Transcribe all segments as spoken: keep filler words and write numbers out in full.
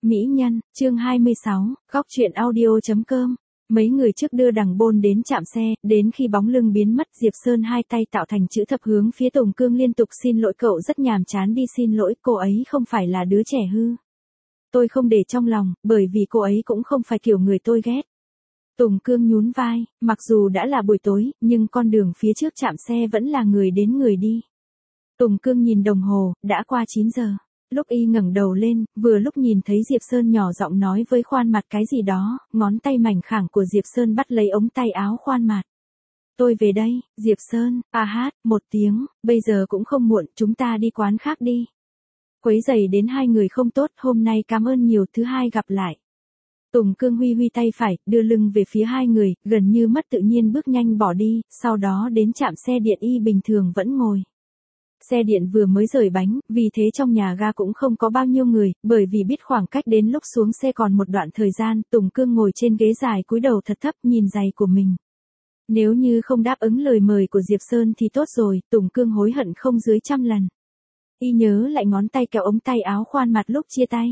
Mỹ Nhân, chương hai mươi sáu, góc truyện audio.com. Mấy người trước đưa đằng Bôn đến trạm xe, đến khi bóng lưng biến mất, Diệp Sơn hai tay tạo thành chữ thập hướng phía Tùng Cương liên tục xin lỗi, cậu rất nhàm chán đi xin lỗi, cô ấy không phải là đứa trẻ hư. Tôi không để trong lòng, bởi vì cô ấy cũng không phải kiểu người tôi ghét. Tùng Cương nhún vai, mặc dù đã là buổi tối, nhưng con đường phía trước trạm xe vẫn là người đến người đi. Tùng Cương nhìn đồng hồ, đã qua chín giờ. Lúc y ngẩng đầu lên, vừa lúc nhìn thấy Diệp Sơn nhỏ giọng nói với Khoan Mạt cái gì đó, ngón tay mảnh khảnh của Diệp Sơn bắt lấy ống tay áo Khoan Mạt. Tôi về đây, Diệp Sơn, a hát, một tiếng, bây giờ cũng không muộn, chúng ta đi quán khác đi. Quấy rầy đến hai người không tốt, hôm nay cảm ơn nhiều, thứ hai gặp lại. Tùng Cương huy huy tay phải, đưa lưng về phía hai người, gần như mất tự nhiên bước nhanh bỏ đi, sau đó đến trạm xe điện y bình thường vẫn ngồi. Xe điện vừa mới rời bánh, vì thế trong nhà ga cũng không có bao nhiêu người, bởi vì biết khoảng cách đến lúc xuống xe còn một đoạn thời gian, Tùng Cương ngồi trên ghế dài cúi đầu thật thấp nhìn giày của mình. Nếu như không đáp ứng lời mời của Diệp Sơn thì tốt rồi, Tùng Cương hối hận không dưới trăm lần. Y nhớ lại ngón tay kéo ống tay áo Khoan Mạt lúc chia tay.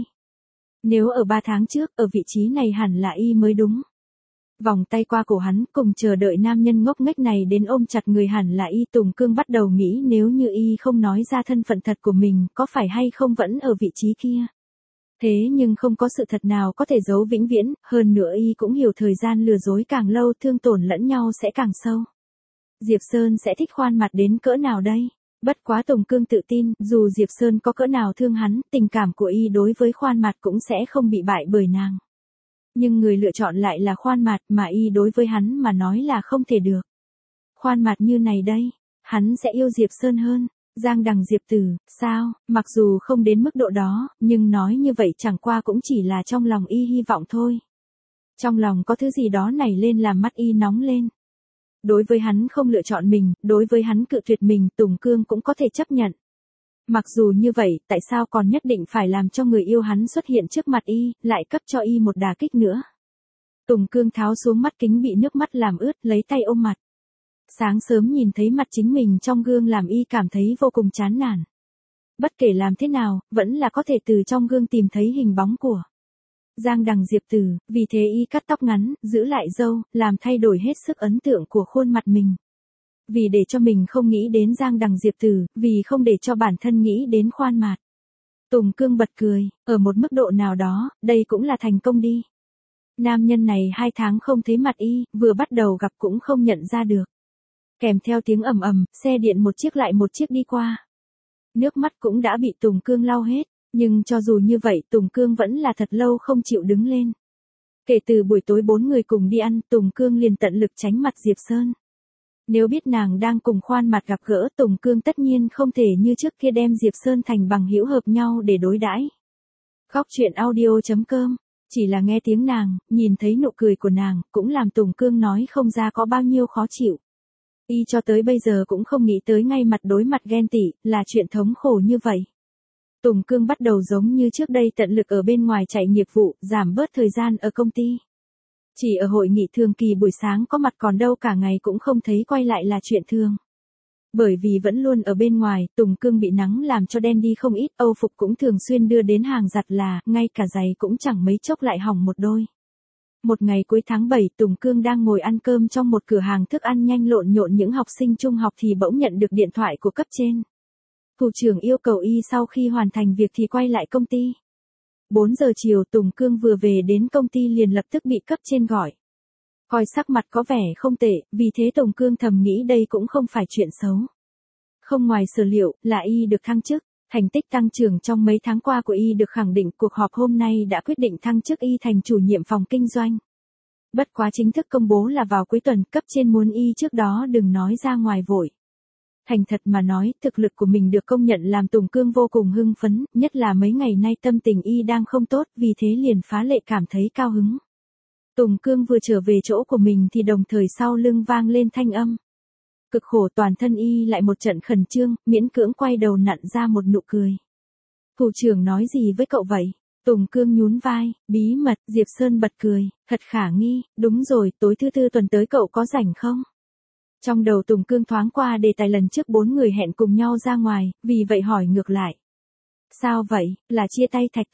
Nếu ở ba tháng trước, ở vị trí này hẳn là y mới đúng. Vòng tay qua cổ hắn, cùng chờ đợi nam nhân ngốc nghếch này đến ôm chặt người hẳn là y. Tùng Cương bắt đầu nghĩ nếu như y không nói ra thân phận thật của mình, có phải hay không vẫn ở vị trí kia. Thế nhưng không có sự thật nào có thể giấu vĩnh viễn, hơn nữa y cũng hiểu thời gian lừa dối càng lâu thương tổn lẫn nhau sẽ càng sâu. Diệp Sơn sẽ thích Khoan Mạt đến cỡ nào đây? Bất quá Tùng Cương tự tin, dù Diệp Sơn có cỡ nào thương hắn, tình cảm của y đối với Khoan Mạt cũng sẽ không bị bại bởi nàng. Nhưng người lựa chọn lại là Khoan Mạt, mà y đối với hắn mà nói là không thể được. Khoan Mạt như này đây, hắn sẽ yêu Diệp Sơn hơn. Giang Đằng Diệp Tử, sao, mặc dù không đến mức độ đó, nhưng nói như vậy chẳng qua cũng chỉ là trong lòng y hy vọng thôi. Trong lòng có thứ gì đó nảy lên làm mắt y nóng lên. Đối với hắn không lựa chọn mình, đối với hắn cự tuyệt mình, Tùng Cương cũng có thể chấp nhận. Mặc dù như vậy, tại sao còn nhất định phải làm cho người yêu hắn xuất hiện trước mặt y, lại cấp cho y một đả kích nữa. Tùng Cương tháo xuống mắt kính bị nước mắt làm ướt, lấy tay ôm mặt. Sáng sớm nhìn thấy mặt chính mình trong gương làm y cảm thấy vô cùng chán nản. Bất kể làm thế nào, vẫn là có thể từ trong gương tìm thấy hình bóng của Giang Đằng Diệp Tử, vì thế y cắt tóc ngắn, giữ lại râu, làm thay đổi hết sức ấn tượng của khuôn mặt mình. Vì để cho mình không nghĩ đến Giang Đằng Diệp Tử, vì không để cho bản thân nghĩ đến Khoan Mạt. Tùng Cương bật cười, ở một mức độ nào đó, đây cũng là thành công đi. Nam nhân này hai tháng không thấy mặt y, vừa bắt đầu gặp cũng không nhận ra được. Kèm theo tiếng ầm ầm, xe điện một chiếc lại một chiếc đi qua. Nước mắt cũng đã bị Tùng Cương lau hết, nhưng cho dù như vậy Tùng Cương vẫn là thật lâu không chịu đứng lên. Kể từ buổi tối bốn người cùng đi ăn, Tùng Cương liền tận lực tránh mặt Diệp Sơn. Nếu biết nàng đang cùng Khoan Mạt gặp gỡ, Tùng Cương tất nhiên không thể như trước kia đem Diệp Sơn thành bằng hữu hợp nhau để đối đãi. Góc truyện audio.com, chỉ là nghe tiếng nàng, nhìn thấy nụ cười của nàng, cũng làm Tùng Cương nói không ra có bao nhiêu khó chịu. Y cho tới bây giờ cũng không nghĩ tới ngay mặt đối mặt ghen tị, là chuyện thống khổ như vậy. Tùng Cương bắt đầu giống như trước đây tận lực ở bên ngoài chạy nghiệp vụ, giảm bớt thời gian ở công ty. Chỉ ở hội nghị thường kỳ buổi sáng có mặt, còn đâu cả ngày cũng không thấy quay lại là chuyện thường. Bởi vì vẫn luôn ở bên ngoài, Tùng Cương bị nắng làm cho đen đi không ít, âu phục cũng thường xuyên đưa đến hàng giặt là, ngay cả giày cũng chẳng mấy chốc lại hỏng một đôi. Một ngày cuối tháng bảy, Tùng Cương đang ngồi ăn cơm trong một cửa hàng thức ăn nhanh lộn nhộn những học sinh trung học thì bỗng nhận được điện thoại của cấp trên. Thủ trưởng yêu cầu y sau khi hoàn thành việc thì quay lại công ty. bốn giờ chiều Tùng Cương vừa về đến công ty liền lập tức bị cấp trên gọi. Coi sắc mặt có vẻ không tệ, vì thế Tùng Cương thầm nghĩ đây cũng không phải chuyện xấu. Không ngoài sở liệu, là y được thăng chức, thành tích tăng trưởng trong mấy tháng qua của y được khẳng định, cuộc họp hôm nay đã quyết định thăng chức y thành chủ nhiệm phòng kinh doanh. Bất quá chính thức công bố là vào cuối tuần, cấp trên muốn y trước đó đừng nói ra ngoài vội. Thành thật mà nói, thực lực của mình được công nhận làm Tùng Cương vô cùng hưng phấn, nhất là mấy ngày nay tâm tình y đang không tốt, vì thế liền phá lệ cảm thấy cao hứng. Tùng Cương vừa trở về chỗ của mình thì đồng thời sau lưng vang lên thanh âm. Cực khổ, toàn thân y lại một trận khẩn trương, miễn cưỡng quay đầu nặn ra một nụ cười. Thủ trưởng nói gì với cậu vậy? Tùng Cương nhún vai, bí mật. Diệp Sơn bật cười, thật khả nghi, đúng rồi, tối thứ tư tuần tới cậu có rảnh không? Trong đầu Tùng Cương thoáng qua đề tài lần trước bốn người hẹn cùng nhau ra ngoài, vì vậy hỏi ngược lại. Sao vậy, là chia tay Thạch Tịnh,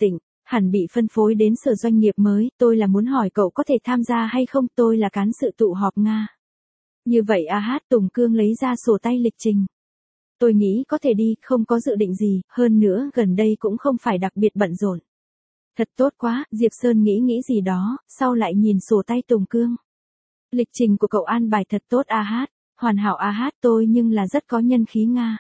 Hẳn bị phân phối đến sở doanh nghiệp mới, tôi là muốn hỏi cậu có thể tham gia hay không, tôi là cán sự tụ họp Nga. Như vậy a hát, Tùng Cương lấy ra sổ tay lịch trình. Tôi nghĩ có thể đi, không có dự định gì, hơn nữa gần đây cũng không phải đặc biệt bận rộn. Thật tốt quá, Diệp Sơn nghĩ nghĩ gì đó, sau lại nhìn sổ tay Tùng Cương. Lịch trình của cậu an bài thật tốt a hát, hoàn hảo a hát, tôi nhưng là rất có nhân khí Nga.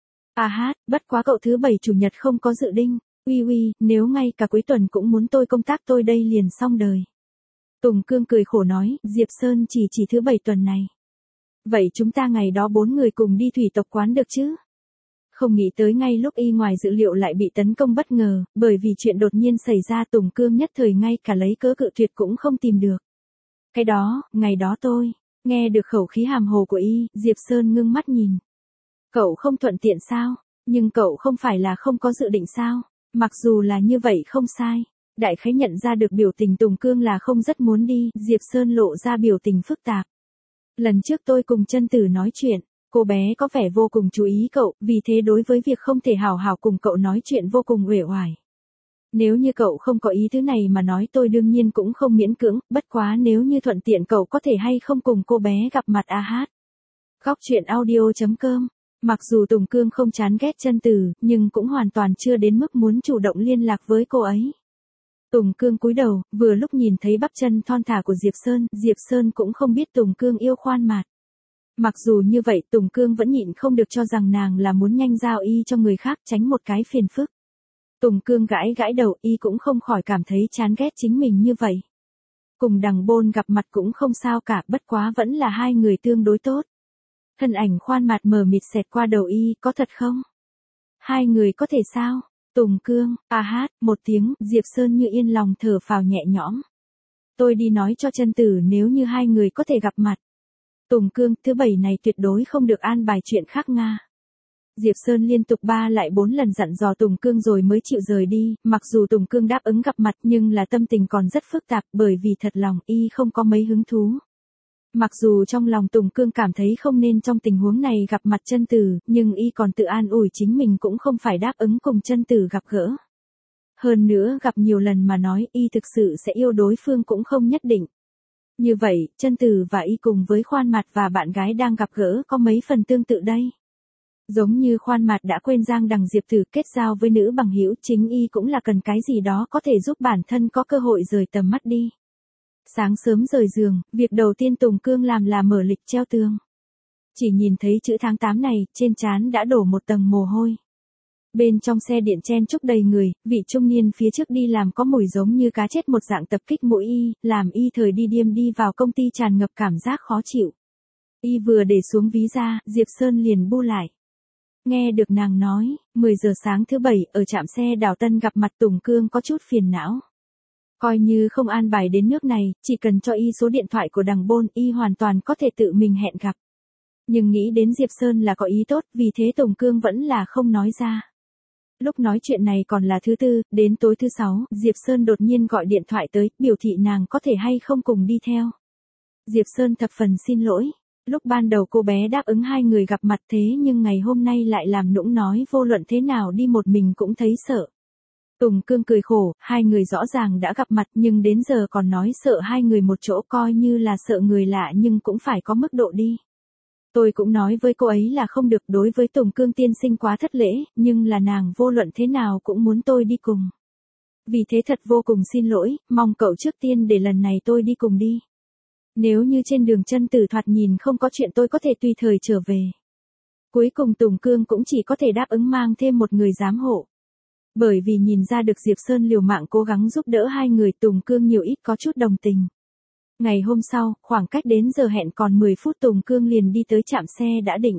A hát, bất quá cậu thứ bảy chủ nhật không có dự định. Uy uy, nếu ngay cả cuối tuần cũng muốn tôi công tác tôi đây liền xong đời. Tùng Cương cười khổ nói, Diệp Sơn chỉ chỉ thứ bảy tuần này. Vậy chúng ta ngày đó bốn người cùng đi thủy tộc quán được chứ? Không nghĩ tới ngay lúc y ngoài dự liệu lại bị tấn công bất ngờ, bởi vì chuyện đột nhiên xảy ra Tùng Cương nhất thời ngay cả lấy cớ cự tuyệt cũng không tìm được. Cái đó, ngày đó tôi, nghe được khẩu khí hàm hồ của y, Diệp Sơn ngưng mắt nhìn. Cậu không thuận tiện sao? Nhưng cậu không phải là không có dự định sao? Mặc dù là như vậy không sai. Đại khái nhận ra được biểu tình Tùng Cương là không rất muốn đi, Diệp Sơn lộ ra biểu tình phức tạp. Lần trước tôi cùng chân tử nói chuyện, cô bé có vẻ vô cùng chú ý cậu, vì thế đối với việc không thể hào hào cùng cậu nói chuyện vô cùng uể oải. Nếu như cậu không có ý thứ này mà nói tôi đương nhiên cũng không miễn cưỡng, bất quá nếu như thuận tiện cậu có thể hay không cùng cô bé gặp mặt a hát. Góc truyện audio chấm com. Mặc dù Tùng Cương không chán ghét chân tử, nhưng cũng hoàn toàn chưa đến mức muốn chủ động liên lạc với cô ấy. Tùng Cương cúi đầu, vừa lúc nhìn thấy bắp chân thon thả của Diệp Sơn, Diệp Sơn cũng không biết Tùng Cương yêu khoan mạt. Mặc dù như vậy Tùng Cương vẫn nhịn không được cho rằng nàng là muốn nhanh giao y cho người khác tránh một cái phiền phức. Tùng Cương gãi gãi đầu, y cũng không khỏi cảm thấy chán ghét chính mình như vậy. Cùng Đằng Bôn gặp mặt cũng không sao cả, bất quá vẫn là hai người tương đối tốt. Thân ảnh khoan mạt mờ mịt xẹt qua đầu y, có thật không? Hai người có thể sao? Tùng Cương, a hát, một tiếng, Diệp Sơn như yên lòng thở phào nhẹ nhõm. Tôi đi nói cho chân tử nếu như hai người có thể gặp mặt. Tùng Cương, thứ bảy này tuyệt đối không được an bài chuyện khác Nga. Diệp Sơn liên tục ba lại bốn lần dặn dò Tùng Cương rồi mới chịu rời đi, mặc dù Tùng Cương đáp ứng gặp mặt nhưng là tâm tình còn rất phức tạp bởi vì thật lòng y không có mấy hứng thú. Mặc dù trong lòng Tùng Cương cảm thấy không nên trong tình huống này gặp mặt chân tử, nhưng y còn tự an ủi chính mình cũng không phải đáp ứng cùng chân tử gặp gỡ. Hơn nữa gặp nhiều lần mà nói y thực sự sẽ yêu đối phương cũng không nhất định. Như vậy, chân tử và y cùng với khoan mạt và bạn gái đang gặp gỡ có mấy phần tương tự đây. Giống như khoan mạt đã quên Giang Đằng Diệp Tử kết giao với nữ bằng hữu, chính y cũng là cần cái gì đó có thể giúp bản thân có cơ hội rời tầm mắt đi. Sáng sớm rời giường, việc đầu tiên Tùng Cương làm là mở lịch treo tường. Chỉ nhìn thấy chữ tháng tám này, trên trán đã đổ một tầng mồ hôi. Bên trong xe điện chen chúc đầy người, vị trung niên phía trước đi làm có mùi giống như cá chết một dạng tập kích mũi y, làm y thời đi điêm đi vào công ty tràn ngập cảm giác khó chịu. Y vừa để xuống ví ra, Diệp Sơn liền bu lại. Nghe được nàng nói, mười giờ sáng thứ bảy ở trạm xe Đào Tân gặp mặt Tùng Cương có chút phiền não. Coi như không an bài đến nước này, chỉ cần cho y số điện thoại của Đằng Bôn y hoàn toàn có thể tự mình hẹn gặp. Nhưng nghĩ đến Diệp Sơn là có ý tốt, vì thế Tùng Cương vẫn là không nói ra. Lúc nói chuyện này còn là thứ tư, đến tối thứ sáu, Diệp Sơn đột nhiên gọi điện thoại tới, biểu thị nàng có thể hay không cùng đi theo. Diệp Sơn thập phần xin lỗi. Lúc ban đầu cô bé đáp ứng hai người gặp mặt thế nhưng ngày hôm nay lại làm nũng nói vô luận thế nào đi một mình cũng thấy sợ. Tùng Cương cười khổ, hai người rõ ràng đã gặp mặt nhưng đến giờ còn nói sợ hai người một chỗ coi như là sợ người lạ nhưng cũng phải có mức độ đi. Tôi cũng nói với cô ấy là không được, đối với Tùng Cương tiên sinh quá thất lễ, nhưng là nàng vô luận thế nào cũng muốn tôi đi cùng. Vì thế thật vô cùng xin lỗi, mong cậu trước tiên để lần này tôi đi cùng đi. Nếu như trên đường chân tử thoạt nhìn không có chuyện tôi có thể tùy thời trở về. Cuối cùng Tùng Cương cũng chỉ có thể đáp ứng mang thêm một người giám hộ. Bởi vì nhìn ra được Diệp Sơn liều mạng cố gắng giúp đỡ hai người, Tùng Cương nhiều ít có chút đồng tình. Ngày hôm sau, khoảng cách đến giờ hẹn còn mười phút Tùng Cương liền đi tới trạm xe đã định.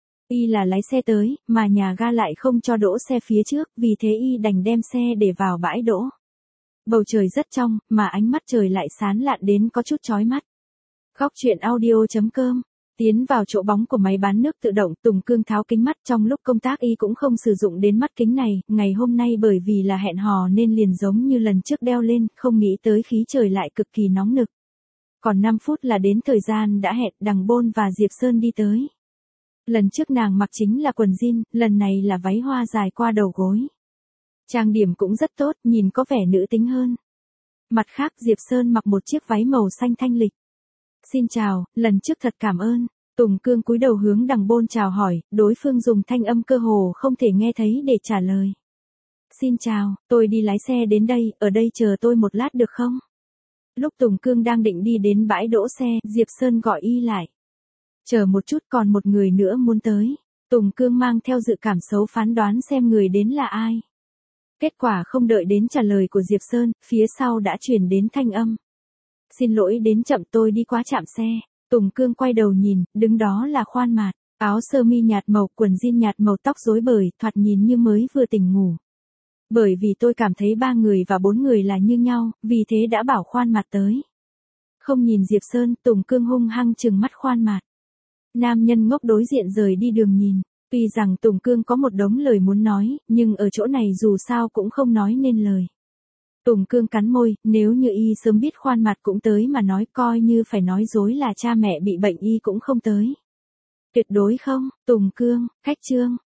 Y là lái xe tới, mà nhà ga lại không cho đỗ xe phía trước, vì thế Y đành đem xe để vào bãi đỗ. Bầu trời rất trong, mà ánh mắt trời lại sáng lạn đến có chút chói mắt. Góc truyện audio chấm com. Tiến vào chỗ bóng của máy bán nước tự động, Tùng Cương tháo kính mắt, trong lúc công tác y cũng không sử dụng đến mắt kính này, ngày hôm nay bởi vì là hẹn hò nên liền giống như lần trước đeo lên, không nghĩ tới khí trời lại cực kỳ nóng nực. Còn năm phút là đến thời gian đã hẹn, Đằng Bôn và Diệp Sơn đi tới. Lần trước nàng mặc chính là quần jean, lần này là váy hoa dài qua đầu gối. Trang điểm cũng rất tốt, nhìn có vẻ nữ tính hơn. Mặt khác Diệp Sơn mặc một chiếc váy màu xanh thanh lịch. Xin chào, lần trước thật cảm ơn. Tùng Cương cúi đầu hướng đằng bôn chào hỏi, đối phương dùng thanh âm cơ hồ không thể nghe thấy để trả lời. Xin chào, tôi đi lái xe đến đây, ở đây chờ tôi một lát được không? Lúc Tùng Cương đang định đi đến bãi đỗ xe, Diệp Sơn gọi y lại. Chờ một chút, còn một người nữa muốn tới. Tùng Cương mang theo dự cảm xấu phán đoán xem người đến là ai. Kết quả không đợi đến trả lời của Diệp Sơn, phía sau đã chuyển đến thanh âm. Xin lỗi đến chậm, tôi đi qua trạm xe. Tùng Cương quay đầu nhìn, đứng đó là Khoan Mạt, áo sơ mi nhạt màu, quần jean nhạt màu, tóc rối bời, thoạt nhìn như mới vừa tỉnh ngủ. Bởi vì tôi cảm thấy ba người và bốn người là như nhau, vì thế đã bảo Khoan Mạt tới. Không nhìn Diệp Sơn, Tùng Cương hung hăng trừng mắt Khoan Mạt. Nam nhân ngốc đối diện rời đi đường nhìn. Tuy rằng Tùng Cương có một đống lời muốn nói, nhưng ở chỗ này dù sao cũng không nói nên lời. Tùng Cương cắn môi, nếu như y sớm biết Khoan Mạt cũng tới mà nói, coi như phải nói dối là cha mẹ bị bệnh y cũng không tới. Tuyệt đối không, Tùng Cương, khách trương.